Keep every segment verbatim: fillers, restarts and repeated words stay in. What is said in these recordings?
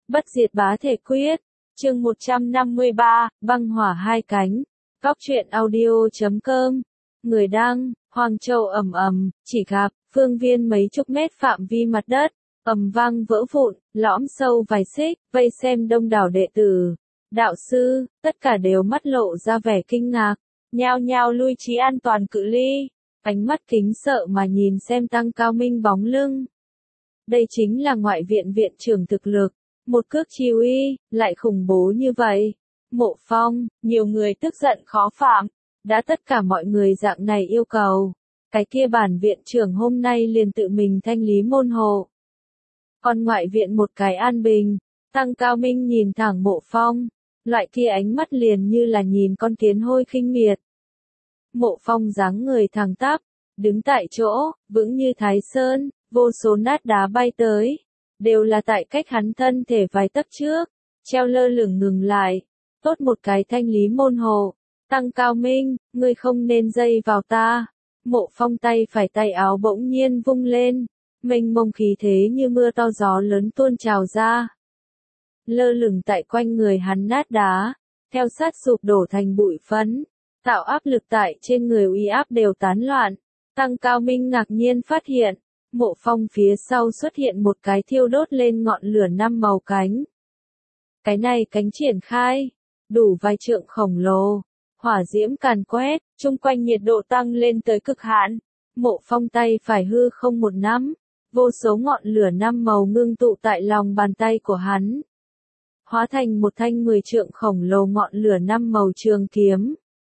Bất diệt bá thể quyết, chương một trăm năm mươi ba, băng hỏa hai cánh. Góc truyện audio chấm com. Người đăng, Hoàng Châu ầm ầm, chỉ gặp, phương viên mấy chục mét phạm vi mặt đất, ầm vang vỡ vụn, lõm sâu vài xích, vây xem đông đảo đệ tử, đạo sư, tất cả đều mắt lộ ra vẻ kinh ngạc, nhao nhao lui trí an toàn cự ly, ánh mắt kính sợ mà nhìn xem Tăng Cao Minh bóng lưng. Đây chính là ngoại viện viện trưởng thực lực, một cước chi uy, lại khủng bố như vậy. Mộ Phong, nhiều người tức giận khó phạm, đã tất cả mọi người dạng này yêu cầu, cái kia bản viện trưởng hôm nay liền tự mình thanh lý môn hộ. Còn ngoại viện một cái an bình, Tăng Cao Minh nhìn thẳng Mộ Phong, loại kia ánh mắt liền như là nhìn con kiến hôi khinh miệt. Mộ Phong dáng người thẳng tắp, đứng tại chỗ, vững như Thái Sơn, vô số nát đá bay tới, đều là tại cách hắn thân thể vài tấc trước, treo lơ lửng ngừng lại. Tốt một cái thanh lý môn hộ, Tăng Cao Minh, ngươi không nên dây vào ta. Mộ Phong tay phải tay áo bỗng nhiên vung lên, mênh mông khí thế như mưa to gió lớn tuôn trào ra. Lơ lửng tại quanh người hắn nát đá, theo sát sụp đổ thành bụi phấn, tạo áp lực tại trên người uy áp đều tán loạn. Tăng Cao Minh ngạc nhiên phát hiện, Mộ Phong phía sau xuất hiện một cái thiêu đốt lên ngọn lửa năm màu cánh. Cái này cánh triển khai, đủ vài trượng khổng lồ, hỏa diễm càn quét, chung quanh nhiệt độ tăng lên tới cực hạn. Mộ Phong tay phải hư không một nắm, vô số ngọn lửa năm màu ngưng tụ tại lòng bàn tay của hắn, hóa thành một thanh mười trượng khổng lồ ngọn lửa năm màu trường kiếm.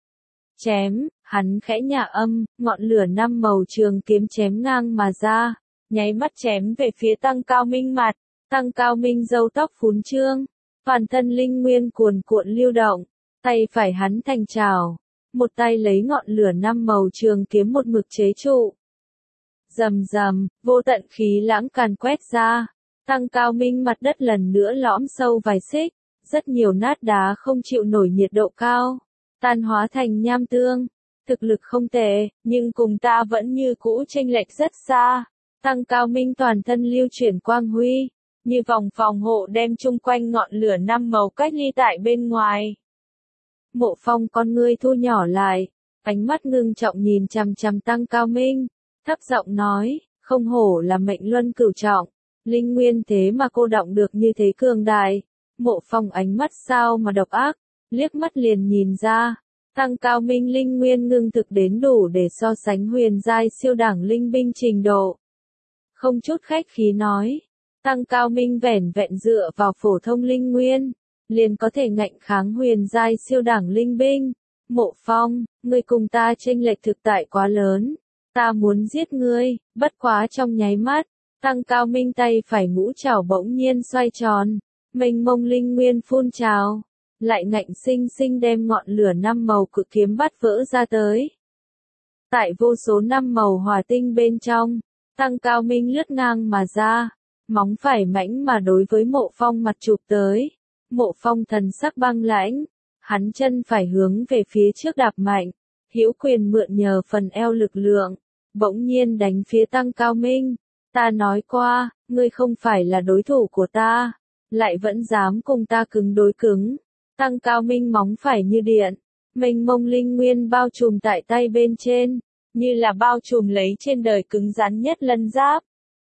Chém, hắn khẽ nhả âm, ngọn lửa năm màu trường kiếm chém ngang mà ra, nháy mắt chém về phía Tăng Cao Minh mặt. Tăng Cao Minh râu tóc phún trương, toàn thân linh nguyên cuồn cuộn lưu động, tay phải hắn thành trảo, một tay lấy ngọn lửa năm màu trường kiếm một mực chế trụ. Rầm rầm, vô tận khí lãng càn quét ra, Tăng Cao Minh mặt đất lần nữa lõm sâu vài xích, rất nhiều nát đá không chịu nổi nhiệt độ cao, tan hóa thành nham tương. Thực lực không tệ, nhưng cùng ta vẫn như cũ chênh lệch rất xa. Tăng Cao Minh toàn thân lưu chuyển quang huy, như vòng phòng hộ đem chung quanh ngọn lửa năm màu cách ly tại bên ngoài. Mộ Phong con ngươi thu nhỏ lại, ánh mắt ngưng trọng nhìn chằm chằm Tăng Cao Minh, thấp giọng nói, không hổ là mệnh luân cửu trọng, linh nguyên thế mà cô đọng được như thế cường đại. Mộ Phong ánh mắt sao mà độc ác, liếc mắt liền nhìn ra. Tăng Cao Minh linh nguyên ngưng thực đến đủ để so sánh huyền giai siêu đẳng linh binh trình độ. Không chút khách khí nói, Tăng Cao Minh vẻn vẹn dựa vào phổ thông linh nguyên, liền có thể ngạnh kháng huyền giai siêu đẳng linh binh. Mộ Phong, ngươi cùng ta chênh lệch thực tại quá lớn, ta muốn giết ngươi. Bất quá trong nháy mắt, Tăng Cao Minh tay phải ngũ trảo bỗng nhiên xoay tròn, mênh mông linh nguyên phun trào, lại ngạnh sinh sinh đem ngọn lửa năm màu cự kiếm bắt vỡ ra tới. Tại vô số năm màu hỏa tinh bên trong, Tăng Cao Minh lướt ngang mà ra, móng phải mãnh mà đối với Mộ Phong mặt chụp tới. Mộ Phong thần sắc băng lãnh, hắn chân phải hướng về phía trước đạp mạnh, hữu quyền mượn nhờ phần eo lực lượng, bỗng nhiên đánh phía Tăng Cao Minh. Ta nói qua, ngươi không phải là đối thủ của ta, lại vẫn dám cùng ta cứng đối cứng. Tăng Cao Minh móng phải như điện, mênh mông linh nguyên bao trùm tại tay bên trên, như là bao trùm lấy trên đời cứng rắn nhất lân giáp.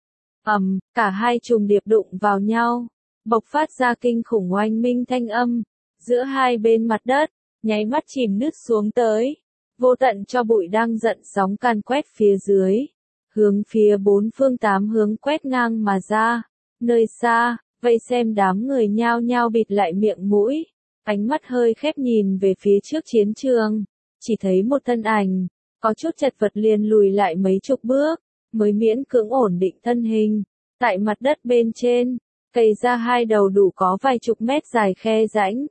Ầm, cả hai trùng điệp đụng vào nhau, bộc phát ra kinh khủng oanh minh thanh âm, giữa hai bên mặt đất, nháy mắt chìm nứt xuống tới. Vô tận cho bụi đang giận sóng càn quét phía dưới, hướng phía bốn phương tám hướng quét ngang mà ra. Nơi xa, vây xem đám người nhao nhao bịt lại miệng mũi, ánh mắt hơi khép nhìn về phía trước chiến trường, chỉ thấy một thân ảnh, có chút chật vật liền lùi lại mấy chục bước, mới miễn cưỡng ổn định thân hình, tại mặt đất bên trên, cày ra hai đầu đủ có vài chục mét dài khe rãnh.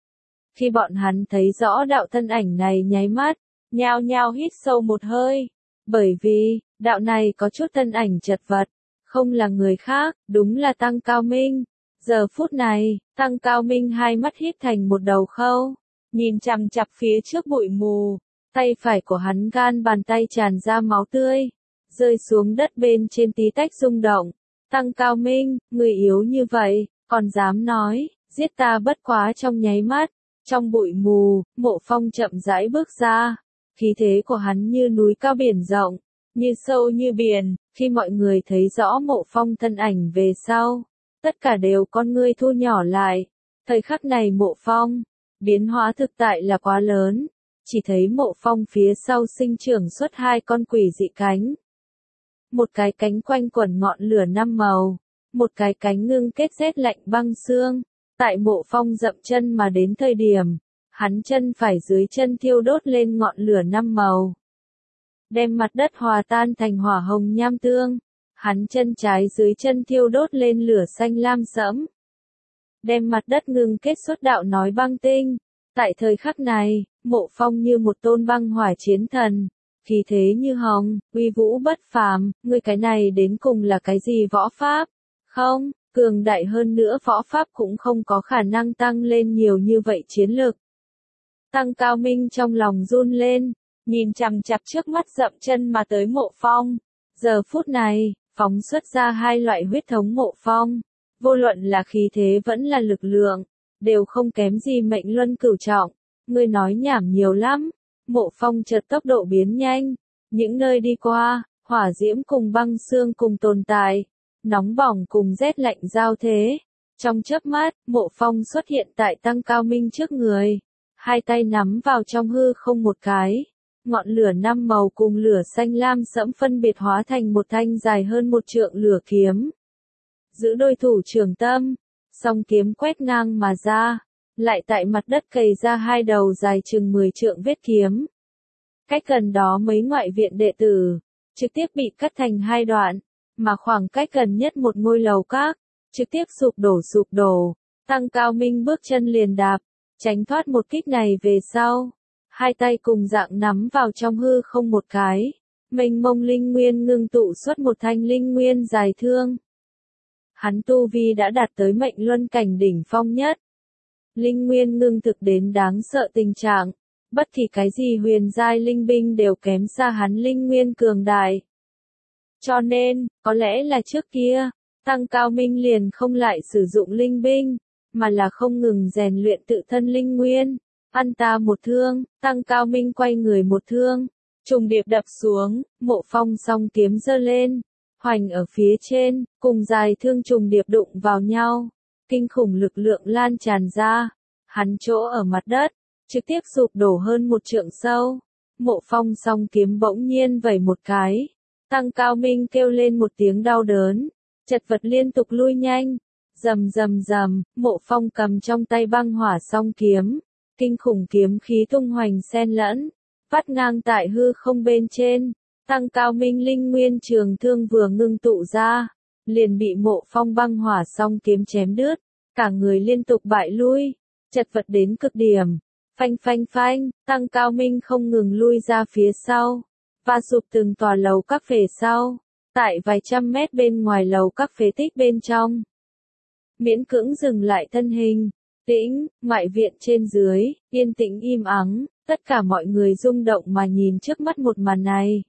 Khi bọn hắn thấy rõ đạo thân ảnh này nháy mắt, nhao nhao hít sâu một hơi, bởi vì, đạo này có chút thân ảnh chật vật, không là người khác, đúng là Tăng Cao Minh. Giờ phút này, Tăng Cao Minh hai mắt híp thành một đầu khâu, nhìn chằm chằm phía trước bụi mù, tay phải của hắn gan bàn tay tràn ra máu tươi, rơi xuống đất bên trên tí tách rung động. Tăng Cao Minh, người yếu như vậy, còn dám nói, giết ta bất quá trong nháy mắt. Trong bụi mù, Mộ Phong chậm rãi bước ra, khí thế của hắn như núi cao biển rộng, như sâu như biển, khi mọi người thấy rõ Mộ Phong thân ảnh về sau, tất cả đều con ngươi thu nhỏ lại. Thời khắc này Mộ Phong, biến hóa thực tại là quá lớn, chỉ thấy Mộ Phong phía sau sinh trưởng xuất hai con quỷ dị cánh. Một cái cánh quanh quẩn ngọn lửa năm màu, một cái cánh ngưng kết rét lạnh băng xương. Tại Mộ Phong dậm chân mà đến thời điểm, hắn chân phải dưới chân thiêu đốt lên ngọn lửa năm màu, đem mặt đất hòa tan thành hỏa hồng nham tương. Hắn chân trái dưới chân thiêu đốt lên lửa xanh lam sẫm, đem mặt đất ngưng kết xuất đạo nói băng tinh. Tại thời khắc này, Mộ Phong như một tôn băng hỏa chiến thần, khí thế như hồng, uy vũ bất phàm. Ngươi cái này đến cùng là cái gì võ pháp? Không, cường đại hơn nữa võ pháp cũng không có khả năng tăng lên nhiều như vậy chiến lực. Tăng Cao Minh trong lòng run lên, nhìn chằm chằm trước mắt dậm chân mà tới Mộ Phong. Giờ phút này, phóng xuất ra hai loại huyết thống Mộ Phong, vô luận là khí thế vẫn là lực lượng, đều không kém gì Mệnh Luân Cửu Trọng. Ngươi nói nhảm nhiều lắm. Mộ Phong chợt tốc độ biến nhanh, những nơi đi qua, hỏa diễm cùng băng xương cùng tồn tại, nóng bỏng cùng rét lạnh giao thế. Trong chớp mắt, Mộ Phong xuất hiện tại Tăng Cao Minh trước người, hai tay nắm vào trong hư không một cái, ngọn lửa năm màu cùng lửa xanh lam sẫm phân biệt hóa thành một thanh dài hơn một trượng lửa kiếm. Giữ đôi thủ trường tâm, song kiếm quét ngang mà ra, lại tại mặt đất cày ra hai đầu dài chừng mười trượng vết kiếm. Cách gần đó mấy ngoại viện đệ tử, trực tiếp bị cắt thành hai đoạn, mà khoảng cách gần nhất một ngôi lầu các, trực tiếp sụp đổ sụp đổ. Tăng Cao Minh bước chân liền đạp, tránh thoát một kích này về sau, hai tay cùng dạng nắm vào trong hư không một cái, mênh mông linh nguyên ngưng tụ xuất một thanh linh nguyên dài thương. Hắn tu vi đã đạt tới Mệnh Luân cảnh đỉnh phong nhất. Linh nguyên ngưng thực đến đáng sợ tình trạng, bất kỳ cái gì huyền giai linh binh đều kém xa hắn linh nguyên cường đại. Cho nên, có lẽ là trước kia, Tăng Cao Minh liền không lại sử dụng linh binh, mà là không ngừng rèn luyện tự thân linh nguyên. Ăn ta một thương, Tăng Cao Minh quay người một thương, trùng điệp đập xuống, Mộ Phong song kiếm giơ lên, hoành ở phía trên, cùng dài thương trùng điệp đụng vào nhau, kinh khủng lực lượng lan tràn ra, hắn chỗ ở mặt đất, trực tiếp sụp đổ hơn một trượng sâu. Mộ Phong song kiếm bỗng nhiên vẩy một cái, Tăng Cao Minh kêu lên một tiếng đau đớn, chật vật liên tục lui nhanh, rầm rầm rầm. Mộ Phong cầm trong tay băng hỏa song kiếm, kinh khủng kiếm khí tung hoành xen lẫn, vắt ngang tại hư không bên trên. Tăng Cao Minh linh nguyên trường thương vừa ngưng tụ ra, liền bị Mộ Phong băng hỏa song kiếm chém đứt, cả người liên tục bại lui, chật vật đến cực điểm. Phanh phanh phanh, Tăng Cao Minh không ngừng lui ra phía sau, và sụp từng tòa lầu các về sau, tại vài trăm mét bên ngoài lầu các phế tích bên trong. Miễn cưỡng dừng lại thân hình, tĩnh, ngoại viện trên dưới, yên tĩnh im ắng, tất cả mọi người rung động mà nhìn trước mắt một màn này.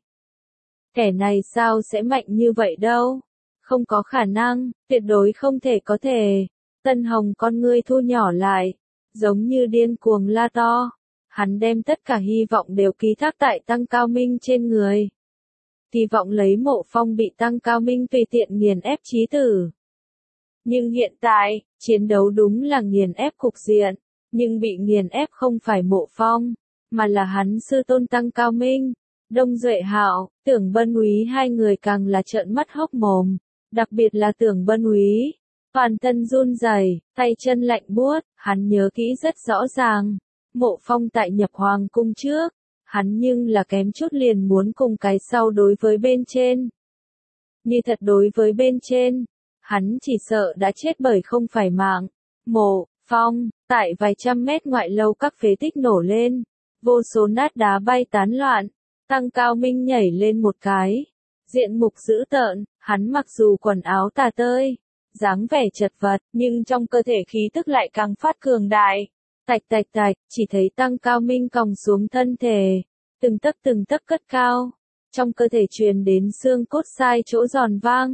Kẻ này sao sẽ mạnh như vậy đâu? Không có khả năng, tuyệt đối không thể có thể. Tân Hồng con ngươi thu nhỏ lại, giống như điên cuồng la to. Hắn đem tất cả hy vọng đều ký thác tại Tăng Cao Minh trên người. Kỳ vọng lấy Mộ Phong bị Tăng Cao Minh tùy tiện nghiền ép chí tử. Nhưng hiện tại, chiến đấu đúng là nghiền ép cục diện, nhưng bị nghiền ép không phải Mộ Phong, mà là hắn sư tôn Tăng Cao Minh. Đông Duệ Hạo, Tưởng Bân Úy hai người càng là trợn mắt hốc mồm, đặc biệt là Tưởng Bân Úy, toàn thân run rẩy, tay chân lạnh buốt. Hắn nhớ kỹ rất rõ ràng, Mộ Phong tại nhập hoàng cung trước, hắn nhưng là kém chút liền muốn cùng cái sau đối với bên trên. Như thật đối với bên trên, hắn chỉ sợ đã chết bởi không phải mạng. Mộ Phong, tại vài trăm mét ngoại lâu các phế tích nổ lên, vô số nát đá bay tán loạn. Tăng Cao Minh nhảy lên một cái, diện mục dữ tợn, hắn mặc dù quần áo tà tơi, dáng vẻ chật vật, nhưng trong cơ thể khí tức lại càng phát cường đại. Tạch tạch tạch, chỉ thấy Tăng Cao Minh còng xuống thân thể, từng tấc từng tấc cất cao, trong cơ thể truyền đến xương cốt sai chỗ giòn vang,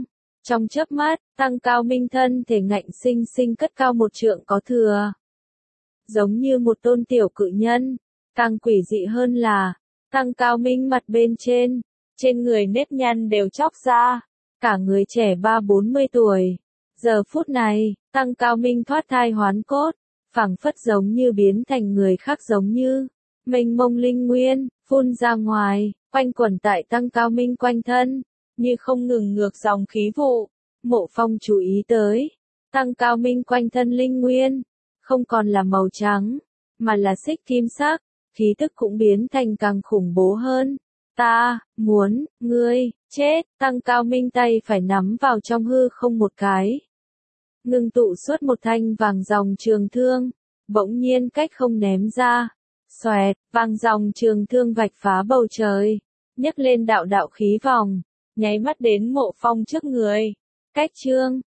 Trong chớp mắt, Tăng Cao Minh thân thể ngạnh sinh sinh cất cao một trượng có thừa. Giống như một tôn tiểu cự nhân, càng quỷ dị hơn là, Tăng Cao Minh mặt bên trên, trên người nếp nhăn đều chóc ra, cả người trẻ ba bốn mươi tuổi. Giờ phút này, Tăng Cao Minh thoát thai hoán cốt, phảng phất giống như biến thành người khác giống như, mênh mông linh nguyên, phun ra ngoài, quanh quẩn tại Tăng Cao Minh quanh thân, như không ngừng ngược dòng khí vụ. Mộ Phong chú ý tới, Tăng Cao Minh quanh thân linh nguyên, không còn là màu trắng, mà là xích kim sắc, khí tức cũng biến thành càng khủng bố hơn. Ta, muốn, ngươi, chết, Tăng Cao Minh tay phải nắm vào trong hư không một cái. Ngưng tụ suốt một thanh vàng dòng trường thương, bỗng nhiên cách không ném ra. Xoẹt, vàng dòng trường thương vạch phá bầu trời, nhấc lên đạo đạo khí vòng, nháy mắt đến Mộ Phong trước người. Cách chương